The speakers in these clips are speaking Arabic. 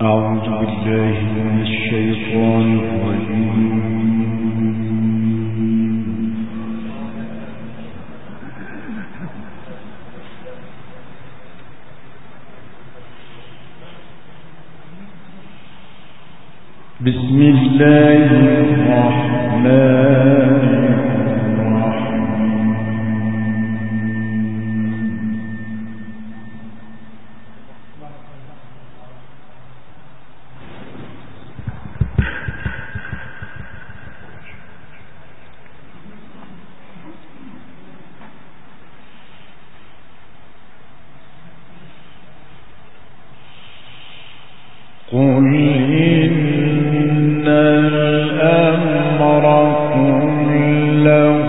أعوذ بالله من الشيطان الرجيم. بسم الله الرحمن الرحيم. قل إن الأمر كله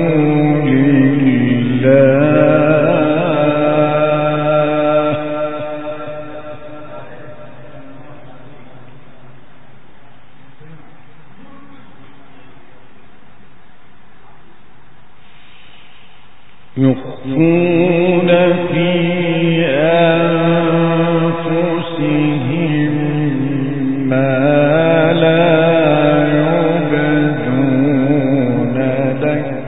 لله يخفون في أنفسهم ما لا يبدون لك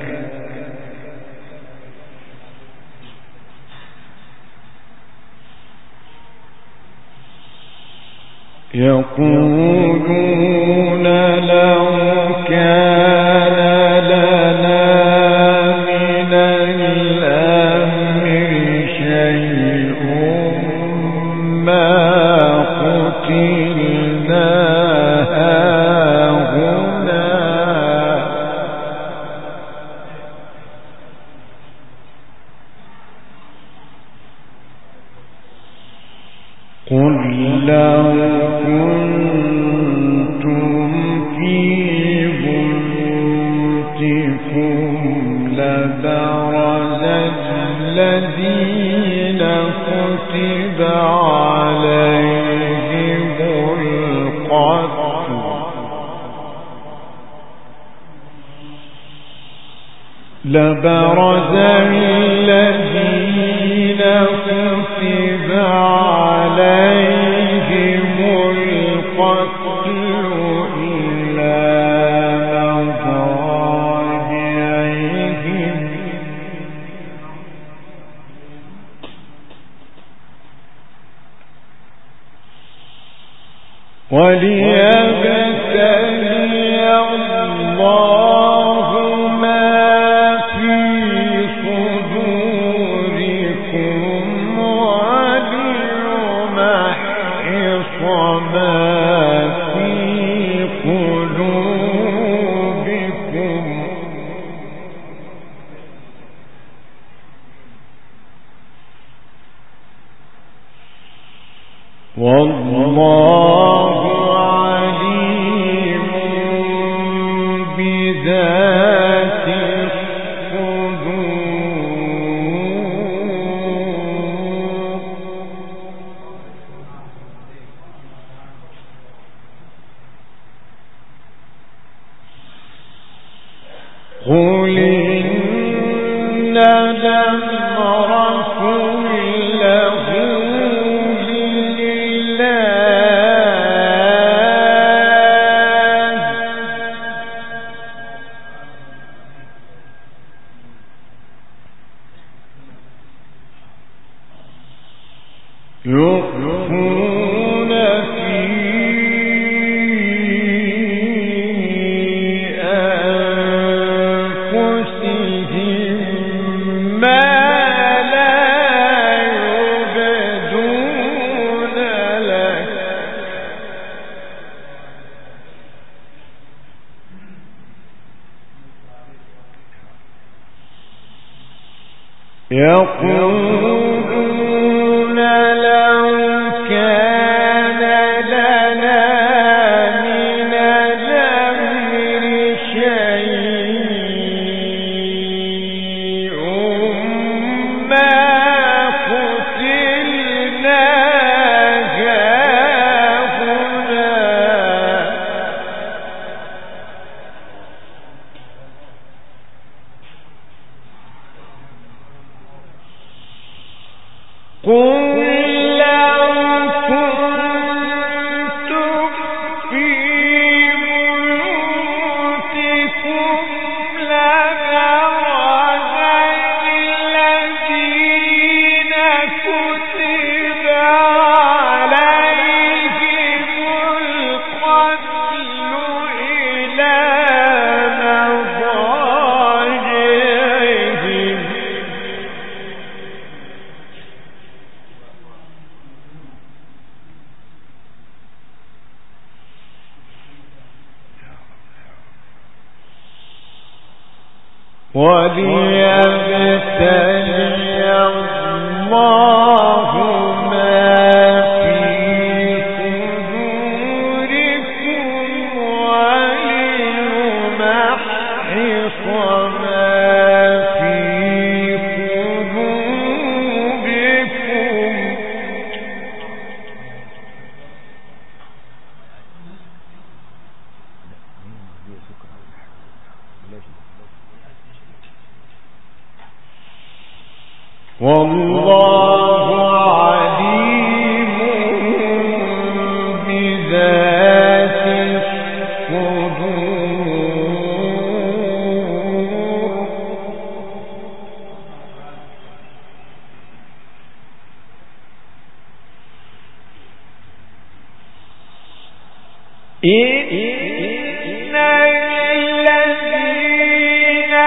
يقولون لو كان لنا من الأمر شيء ما قتلنا هاهنا قل لو كنتم في بيوتكم لبرز الذين كتب عليهم القتل لبرز الذين كتب عليهم القتل إلى مضاجعهم وليبتلي الله ما في صدوركم وليمحص ما في قلوبكم والله عليم بذات الصدور قل إن الأمر كله يخفون في أنفسهم ما لا يبدون لك يقولون لو كان لنا من الأمر شيء ما قتلنا هاهنا وليبتلي الله ما في صدوركم وليمحص ما في قلوبكم والله عليم بذات الصدور إن الذين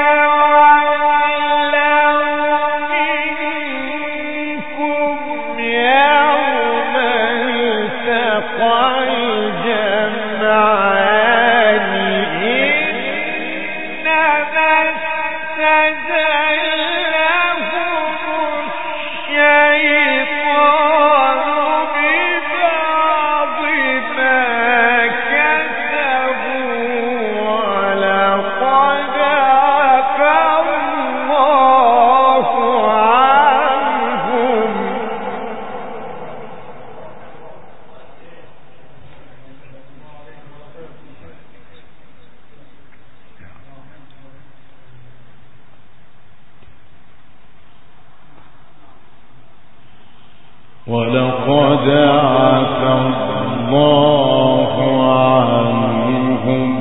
ولقد عفا الله عنهم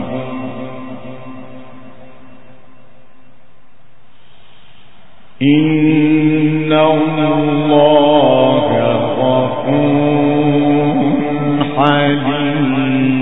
إن الله غفور حليم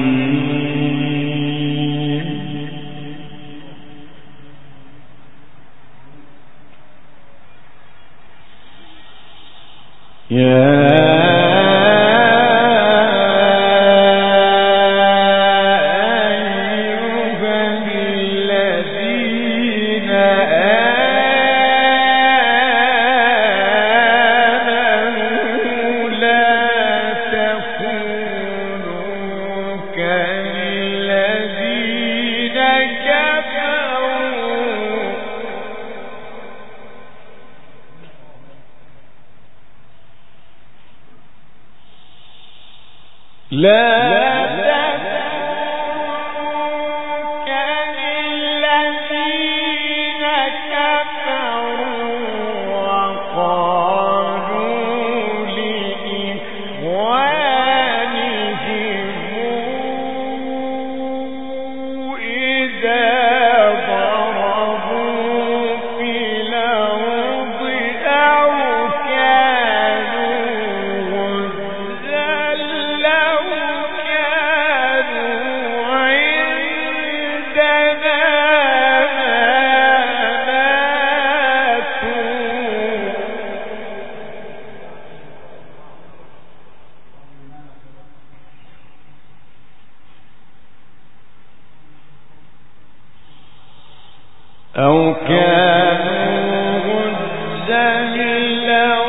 أو كانوا غزا لو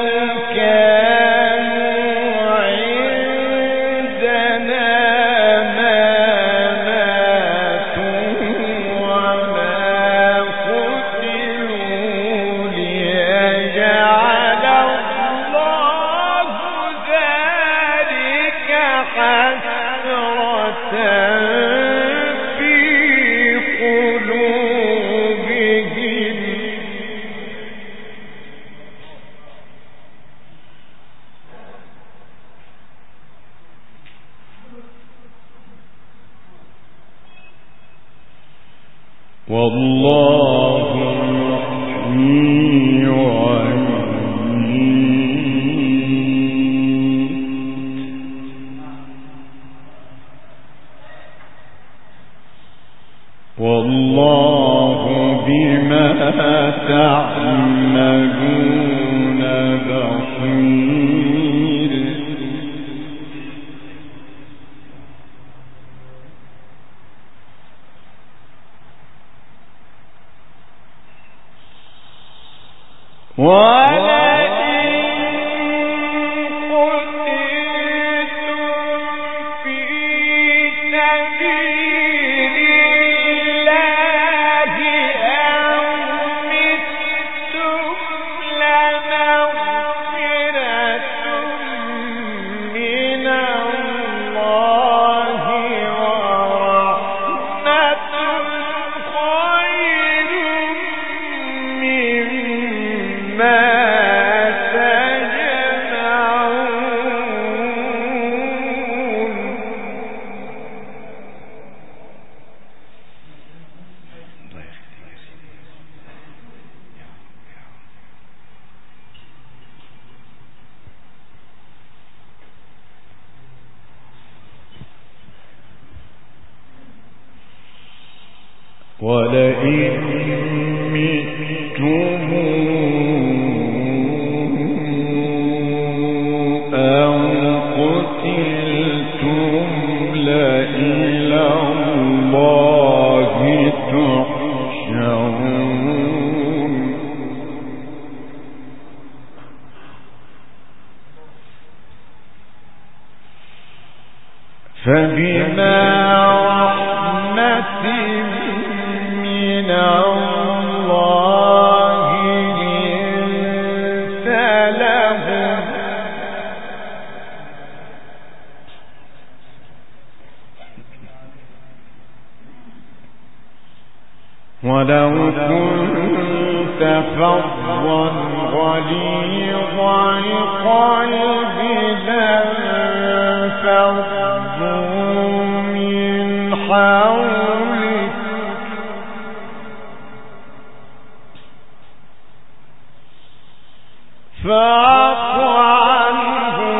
كانوا عندنا ما ماتوا وما قتلوا ليجعل الله ذلك حسرة والله يحيي ويميت والله بما تعملون بصير ولئن متم أو قتلتم لإلى الله تحشرون فبما رحمة من الله لنت لهم ولو كنت فظا غليظ القلب لانفضوا من حولك فاعف عنهم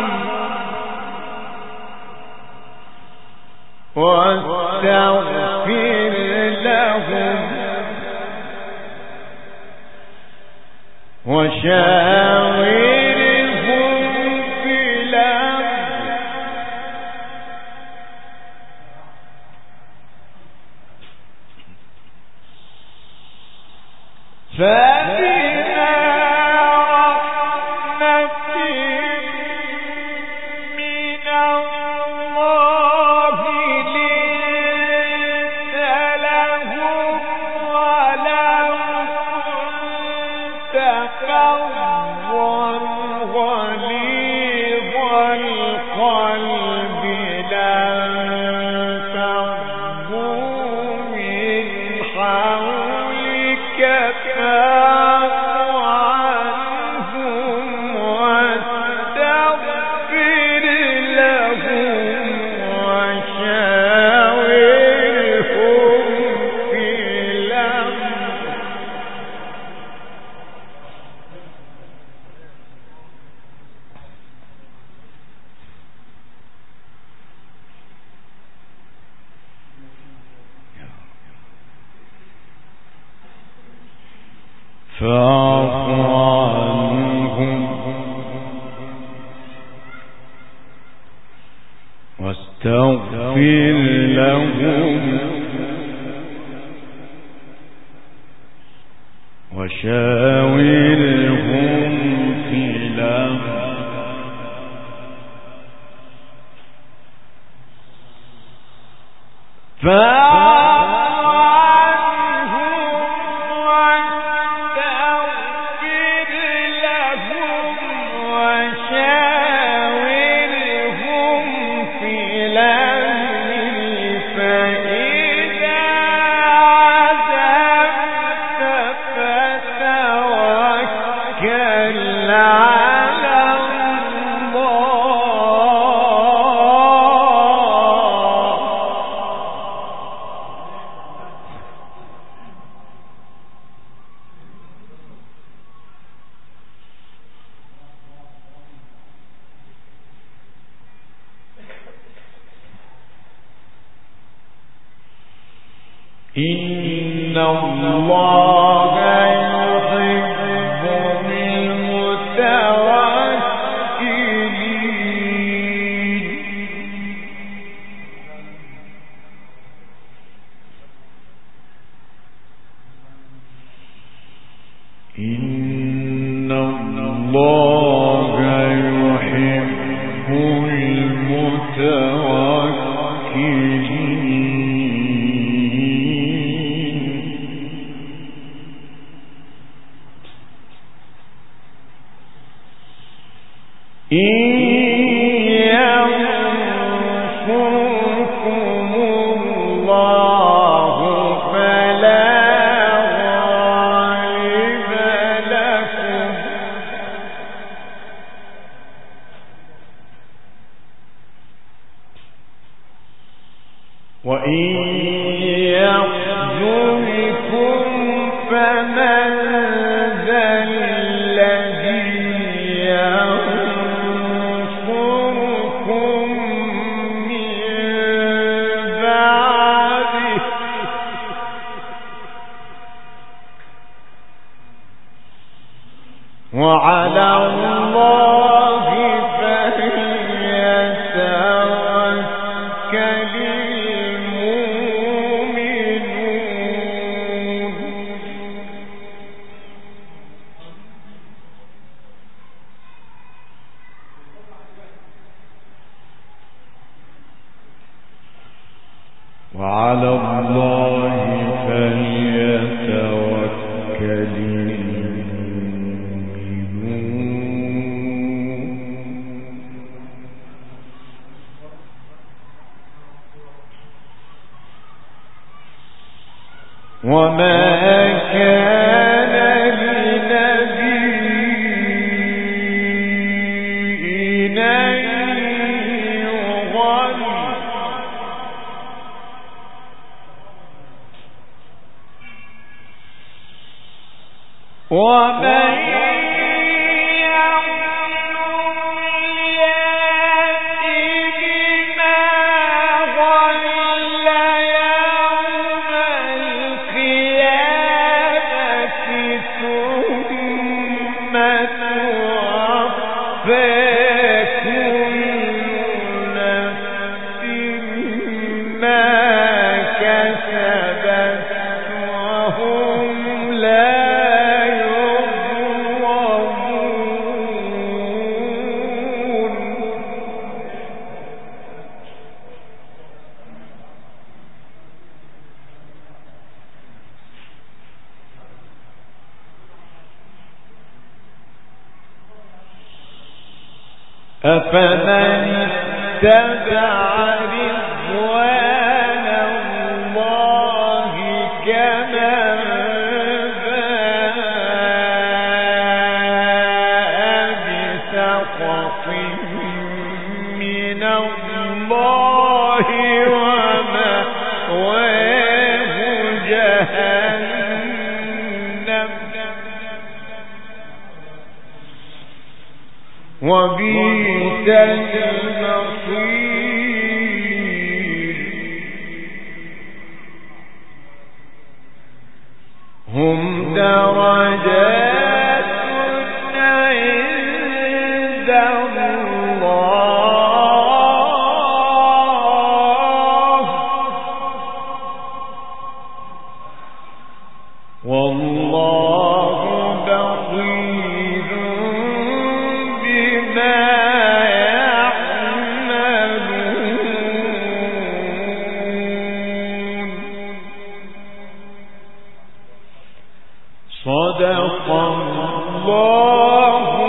واستغفر لهم وشاورهم في الأمر فبما رحمة من الله لنت لهم ولو كنت فظا غليظ القلب لانفضوا من حولك فاعف عنهم واستغفر لهم وشاورهم في الأمر فاعف عنهم واستغفر لهم وشاورهم في الأمر إن الله يحب المتوكلين إن وإن يخذلكم فمن ذا الذي ينصركم من بعده وعلى الله فليتوكل المؤمنون وعلى الله فليتوكل وما كان لنبي أن يغل ومن أفمن اتبع رضوان الله كمن باء بسخط من الله ومأواه جهنم وبئس المصير هم درجات عند الله والله بصير بما يعملون صدق الله